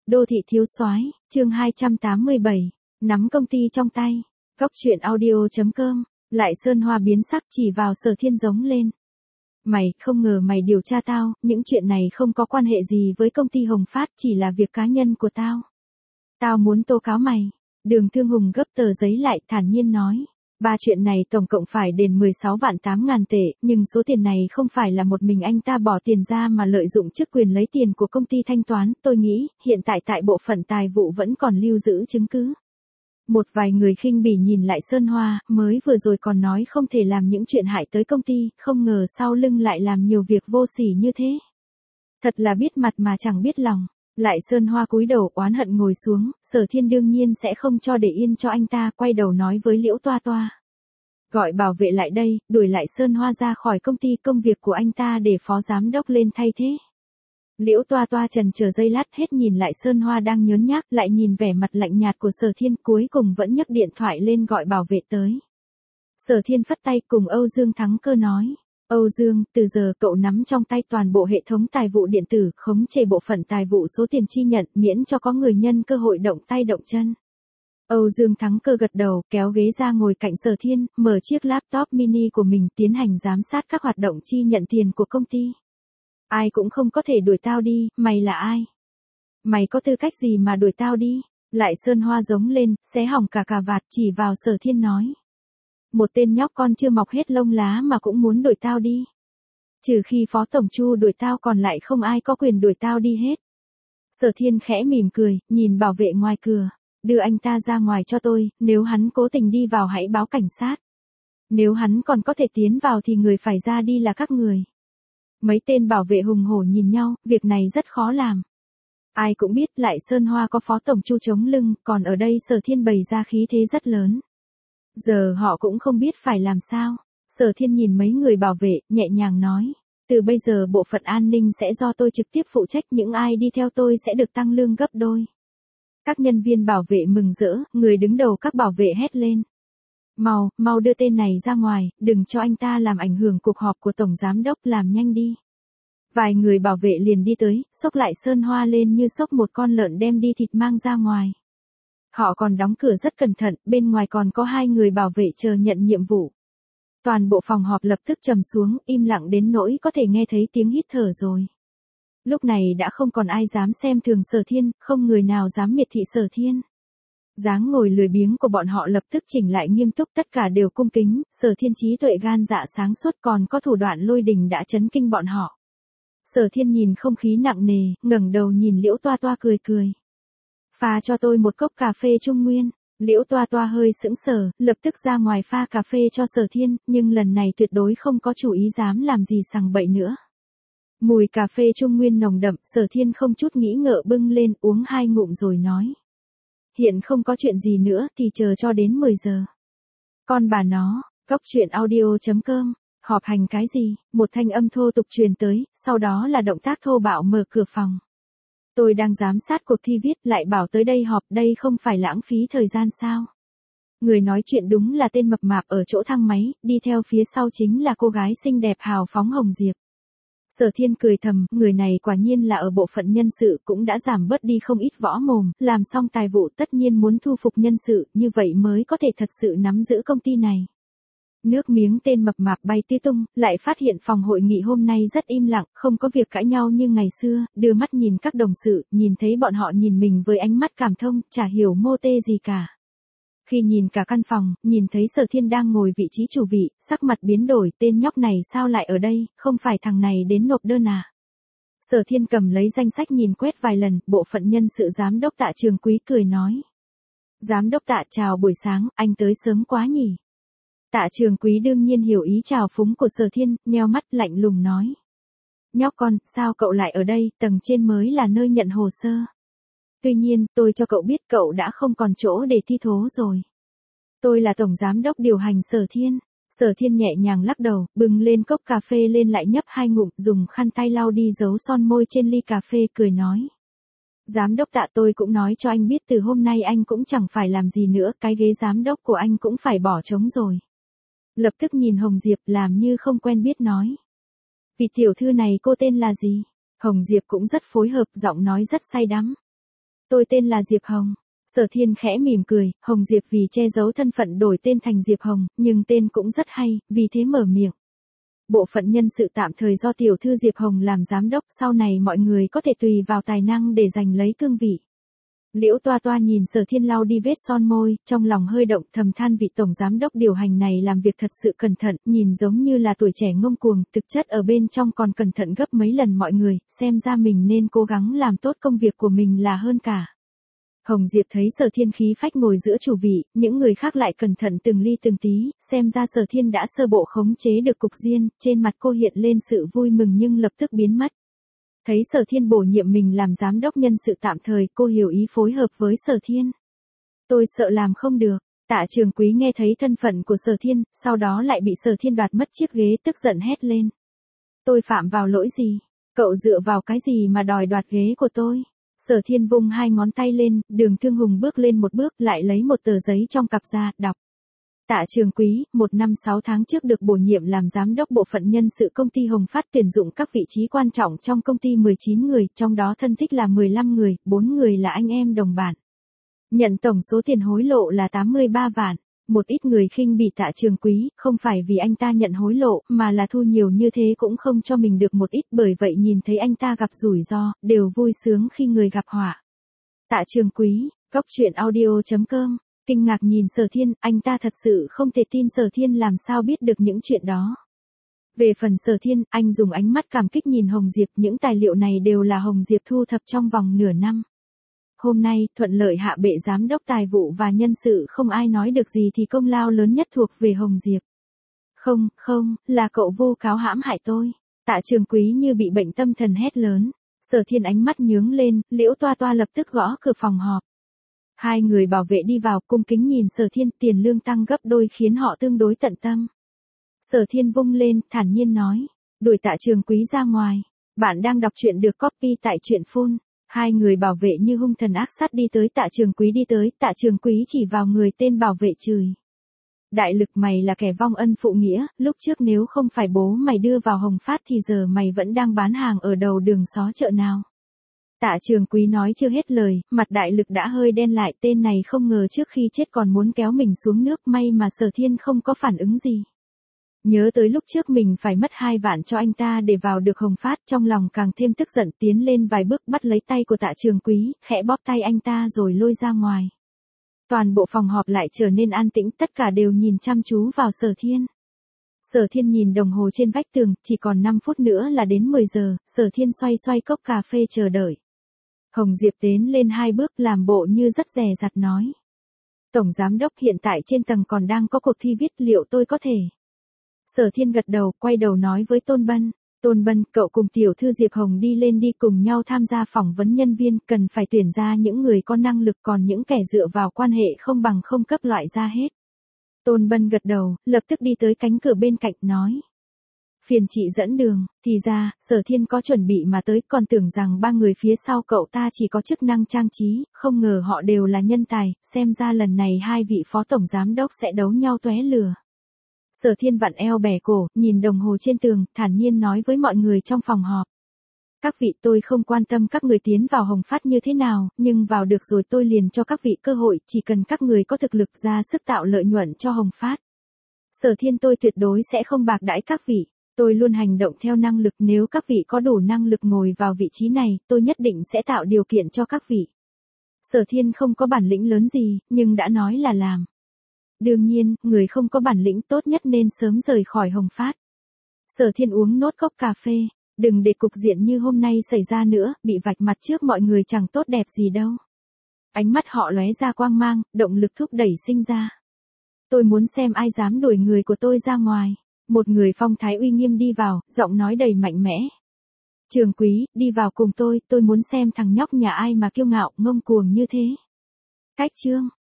Đô thị thiếu soái, chương 287, nắm công ty trong tay. Góc truyện audio.com, lại Sơn Hoa biến sắc chỉ vào Sở Thiên giống lên. Mày, không ngờ mày điều tra tao, những chuyện này không có quan hệ gì với công ty Hồng Phát, chỉ là việc cá nhân của tao. Tao muốn tố cáo mày. Đường Thương Hùng gấp tờ giấy lại, thản nhiên nói. Ba chuyện này tổng cộng phải đền 16 vạn 8 ngàn tệ, nhưng số tiền này không phải là một mình anh ta bỏ tiền ra mà lợi dụng chức quyền lấy tiền của công ty thanh toán. Tôi nghĩ, hiện tại tại bộ phận tài vụ vẫn còn lưu giữ chứng cứ. Một vài người khinh bỉ nhìn lại Sơn Hoa, mới vừa rồi còn nói không thể làm những chuyện hại tới công ty, không ngờ sau lưng lại làm nhiều việc vô sỉ như thế. Thật là biết mặt mà chẳng biết lòng. Lại Sơn Hoa cúi đầu oán hận ngồi xuống, Sở Thiên đương nhiên sẽ không cho để yên cho anh ta, quay đầu nói với Liễu Toa Toa. Gọi bảo vệ lại đây, đuổi lại Sơn Hoa ra khỏi công ty, công việc của anh ta để phó giám đốc lên thay thế. Liễu Toa Toa trần chờ giây lát, hết nhìn lại Sơn Hoa đang nhớn nhác, lại nhìn vẻ mặt lạnh nhạt của Sở Thiên, cuối cùng vẫn nhấc điện thoại lên gọi bảo vệ tới. Sở Thiên phất tay cùng Âu Dương Thắng Cơ nói. Âu Dương, từ giờ cậu nắm trong tay toàn bộ hệ thống tài vụ điện tử, khống chế bộ phận tài vụ số tiền chi nhận, miễn cho có người nhân cơ hội động tay động chân. Âu Dương Thắng Cơ gật đầu, kéo ghế ra ngồi cạnh Sở Thiên, mở chiếc laptop mini của mình, tiến hành giám sát các hoạt động chi nhận tiền của công ty. Ai cũng không có thể đuổi tao đi, mày là ai? Mày có tư cách gì mà đuổi tao đi? Lại Sơn Hoa giống lên, xé hỏng cả cà vạt, chỉ vào Sở Thiên nói. Một tên nhóc con chưa mọc hết lông lá mà cũng muốn đuổi tao đi. Trừ khi Phó Tổng Chu đuổi tao, còn lại không ai có quyền đuổi tao đi hết. Sở Thiên khẽ mỉm cười, nhìn bảo vệ ngoài cửa. Đưa anh ta ra ngoài cho tôi, nếu hắn cố tình đi vào hãy báo cảnh sát. Nếu hắn còn có thể tiến vào thì người phải ra đi là các người. Mấy tên bảo vệ hùng hổ nhìn nhau, việc này rất khó làm. Ai cũng biết Lại Sơn Hoa có Phó Tổng Chu chống lưng, còn ở đây Sở Thiên bày ra khí thế rất lớn. Giờ họ cũng không biết phải làm sao. Sở Thiên nhìn mấy người bảo vệ, nhẹ nhàng nói. Từ bây giờ bộ phận an ninh sẽ do tôi trực tiếp phụ trách, những ai đi theo tôi sẽ được tăng lương gấp đôi. Các nhân viên bảo vệ mừng rỡ, người đứng đầu các bảo vệ hét lên. Mau đưa tên này ra ngoài, đừng cho anh ta làm ảnh hưởng cuộc họp của Tổng Giám Đốc, làm nhanh đi. Vài người bảo vệ liền đi tới, xốc Lại Sơn Hoa lên như xốc một con lợn đem đi thịt mang ra ngoài. Họ còn đóng cửa rất cẩn thận, bên ngoài còn có 2 người bảo vệ chờ nhận nhiệm vụ. Toàn bộ phòng họp lập tức trầm xuống, im lặng đến nỗi có thể nghe thấy tiếng hít thở rồi. Lúc này đã không còn ai dám xem thường Sở Thiên, không người nào dám miệt thị Sở Thiên. Dáng ngồi lười biếng của bọn họ lập tức chỉnh lại nghiêm túc, tất cả đều cung kính. Sở Thiên trí tuệ gan dạ sáng suốt, còn có thủ đoạn lôi đình đã chấn kinh bọn họ. Sở Thiên nhìn không khí nặng nề, ngẩng đầu nhìn Liễu Toa Toa cười cười. Pha cho tôi một cốc cà phê Trung Nguyên. Liễu Toa Toa hơi sững sờ, lập tức ra ngoài pha cà phê cho Sở Thiên, nhưng lần này tuyệt đối không có chủ ý dám làm gì sằng bậy nữa. Mùi cà phê Trung Nguyên nồng đậm, Sở Thiên không chút nghĩ ngợi bưng lên, uống 2 ngụm rồi nói. Hiện không có chuyện gì nữa thì chờ cho đến 10 giờ. Con bà nó, Góc truyện audio.com, họp hành cái gì? Một thanh âm thô tục truyền tới, sau đó là động tác thô bạo mở cửa phòng. Tôi đang giám sát cuộc thi viết, lại bảo tới đây họp, đây không phải lãng phí thời gian sao? Người nói chuyện đúng là tên mập mạp ở chỗ thang máy, đi theo phía sau chính là cô gái xinh đẹp hào phóng Hồng Diệp. Sở Thiên cười thầm, người này quả nhiên là ở bộ phận nhân sự, cũng đã giảm bớt đi không ít võ mồm, làm xong tài vụ tất nhiên muốn thu phục nhân sự, như vậy mới có thể thật sự nắm giữ công ty này. Nước miếng tên mập mạp bay tứ tung, lại phát hiện phòng hội nghị hôm nay rất im lặng, không có việc cãi nhau như ngày xưa, đưa mắt nhìn các đồng sự, nhìn thấy bọn họ nhìn mình với ánh mắt cảm thông, chả hiểu mô tê gì cả. Khi nhìn cả căn phòng, nhìn thấy Sở Thiên đang ngồi vị trí chủ vị, sắc mặt biến đổi, tên nhóc này sao lại ở đây, không phải thằng này đến nộp đơn à? Sở Thiên cầm lấy danh sách nhìn quét vài lần, bộ phận nhân sự giám đốc Tạ Trường Quý cười nói. Giám đốc Tạ chào buổi sáng, anh tới sớm quá nhỉ? Tạ Trường Quý đương nhiên hiểu ý chào phúng của Sở Thiên, nheo mắt lạnh lùng nói. Nhóc con, sao cậu lại ở đây, tầng trên mới là nơi nhận hồ sơ. Tuy nhiên, tôi cho cậu biết cậu đã không còn chỗ để thi thố rồi. Tôi là Tổng Giám đốc điều hành Sở Thiên. Sở Thiên nhẹ nhàng lắc đầu, bưng lên cốc cà phê lên lại nhấp 2 ngụm, dùng khăn tay lau đi dấu son môi trên ly cà phê, cười nói. Giám đốc Tạ, tôi cũng nói cho anh biết từ hôm nay anh cũng chẳng phải làm gì nữa, cái ghế giám đốc của anh cũng phải bỏ trống rồi. Lập tức nhìn Hồng Diệp làm như không quen biết nói. Vị tiểu thư này cô tên là gì? Hồng Diệp cũng rất phối hợp, giọng nói rất say đắm. Tôi tên là Diệp Hồng. Sở Thiên khẽ mỉm cười, Hồng Diệp vì che giấu thân phận đổi tên thành Diệp Hồng, nhưng tên cũng rất hay, vì thế mở miệng. Bộ phận nhân sự tạm thời do tiểu thư Diệp Hồng làm giám đốc, sau này mọi người có thể tùy vào tài năng để giành lấy cương vị. Liễu Toa Toa nhìn Sở Thiên lau đi vết son môi, trong lòng hơi động, thầm than vị tổng giám đốc điều hành này làm việc thật sự cẩn thận, nhìn giống như là tuổi trẻ ngông cuồng, thực chất ở bên trong còn cẩn thận gấp mấy lần mọi người, xem ra mình nên cố gắng làm tốt công việc của mình là hơn cả. Hồng Diệp thấy Sở Thiên khí phách ngồi giữa chủ vị, những người khác lại cẩn thận từng ly từng tí, xem ra Sở Thiên đã sơ bộ khống chế được cục diện, trên mặt cô hiện lên sự vui mừng nhưng lập tức biến mất. Thấy Sở Thiên bổ nhiệm mình làm giám đốc nhân sự tạm thời, cô hiểu ý phối hợp với Sở Thiên. Tôi sợ làm không được. Tạ Trường Quý nghe thấy thân phận của Sở Thiên, sau đó lại bị Sở Thiên đoạt mất chiếc ghế, tức giận hét lên. Tôi phạm vào lỗi gì? Cậu dựa vào cái gì mà đòi đoạt ghế của tôi? Sở Thiên vung hai ngón tay lên, Đường Thương Hùng bước lên một bước, lại lấy một tờ giấy trong cặp ra, đọc. Tạ Trường Quý, 1 năm 6 tháng trước được bổ nhiệm làm giám đốc bộ phận nhân sự công ty Hồng Phát, tuyển dụng các vị trí quan trọng trong công ty 19 người, trong đó thân thích là 15 người, 4 người là anh em đồng bản. Nhận tổng số tiền hối lộ là 83 vạn. Một ít người khinh bỉ Tạ Trường Quý, không phải vì anh ta nhận hối lộ, mà là thu nhiều như thế cũng không cho mình được một ít, bởi vậy nhìn thấy anh ta gặp rủi ro, đều vui sướng khi người gặp họa. Tạ Trường Quý, goctruyện.audio.com, kinh ngạc nhìn Sở Thiên, anh ta thật sự không thể tin Sở Thiên làm sao biết được những chuyện đó. Về phần Sở Thiên, anh dùng ánh mắt cảm kích nhìn Hồng Diệp, những tài liệu này đều là Hồng Diệp thu thập trong vòng nửa năm. Hôm nay, thuận lợi hạ bệ giám đốc tài vụ và nhân sự không ai nói được gì thì công lao lớn nhất thuộc về Hồng Diệp. Không, là cậu vu cáo hãm hại tôi. Tạ Trường Quý như bị bệnh tâm thần hét lớn. Sở Thiên ánh mắt nhướng lên, Liễu Toa Toa lập tức gõ cửa phòng họp. Hai người bảo vệ đi vào cung kính nhìn Sở Thiên, tiền lương tăng gấp đôi khiến họ tương đối tận tâm. Sở Thiên vung lên, thản nhiên nói. Đuổi Tạ Trường Quý ra ngoài. Bạn đang đọc truyện được copy tại truyện Phun. Hai người bảo vệ như hung thần ác sát đi tới, Tạ Trường Quý đi tới, Tạ Trường Quý chỉ vào người tên bảo vệ chửi. Đại Lực, mày là kẻ vong ân phụ nghĩa, lúc trước nếu không phải bố mày đưa vào Hồng Phát thì giờ mày vẫn đang bán hàng ở đầu đường xó chợ nào. Tạ Trường Quý nói chưa hết lời, mặt Đại Lực đã hơi đen lại, tên này không ngờ trước khi chết còn muốn kéo mình xuống nước, may mà Sở Thiên không có phản ứng gì. Nhớ tới lúc trước mình phải mất 2 vạn cho anh ta để vào được Hồng Phát, trong lòng càng thêm tức giận, tiến lên vài bước bắt lấy tay của Tạ Trường Quý, khẽ bóp tay anh ta rồi lôi ra ngoài. Toàn bộ phòng họp lại trở nên an tĩnh, tất cả đều nhìn chăm chú vào Sở Thiên. Sở Thiên nhìn đồng hồ trên vách tường, chỉ còn 5 phút nữa là đến 10 giờ, Sở Thiên xoay cốc cà phê chờ đợi. Hồng Diệp tiến lên 2 bước làm bộ như rất dè dặt nói. Tổng giám đốc, hiện tại trên tầng còn đang có cuộc thi viết, liệu tôi có thể? Sở Thiên gật đầu, quay đầu nói với Tôn Bân. Tôn Bân, cậu cùng tiểu thư Diệp Hồng đi lên đi, cùng nhau tham gia phỏng vấn nhân viên, cần phải tuyển ra những người có năng lực, còn những kẻ dựa vào quan hệ không bằng không cấp loại ra hết. Tôn Bân gật đầu, lập tức đi tới cánh cửa bên cạnh, nói. Phiền chị dẫn đường. Thì ra, Sở Thiên có chuẩn bị mà tới, còn tưởng rằng 3 người phía sau cậu ta chỉ có chức năng trang trí, không ngờ họ đều là nhân tài, xem ra lần này hai vị phó tổng giám đốc sẽ đấu nhau tóe lửa. Sở Thiên vặn eo bẻ cổ, nhìn đồng hồ trên tường, thản nhiên nói với mọi người trong phòng họp. Các vị, tôi không quan tâm các người tiến vào Hồng Phát như thế nào, nhưng vào được rồi tôi liền cho các vị cơ hội, chỉ cần các người có thực lực ra sức tạo lợi nhuận cho Hồng Phát. Sở Thiên tôi tuyệt đối sẽ không bạc đãi các vị, tôi luôn hành động theo năng lực, nếu các vị có đủ năng lực ngồi vào vị trí này, tôi nhất định sẽ tạo điều kiện cho các vị. Sở Thiên không có bản lĩnh lớn gì, nhưng đã nói là làm. Đương nhiên, người không có bản lĩnh tốt nhất nên sớm rời khỏi Hồng Phát. Sở Thiên uống nốt cốc cà phê, đừng để cục diện như hôm nay xảy ra nữa, bị vạch mặt trước mọi người chẳng tốt đẹp gì đâu. Ánh mắt họ lóe ra quang mang, động lực thúc đẩy sinh ra. Tôi muốn xem ai dám đuổi người của tôi ra ngoài. Một người phong thái uy nghiêm đi vào, giọng nói đầy mạnh mẽ. Trường Quý, đi vào cùng tôi muốn xem thằng nhóc nhà ai mà kiêu ngạo, ngông cuồng như thế. Cách chương.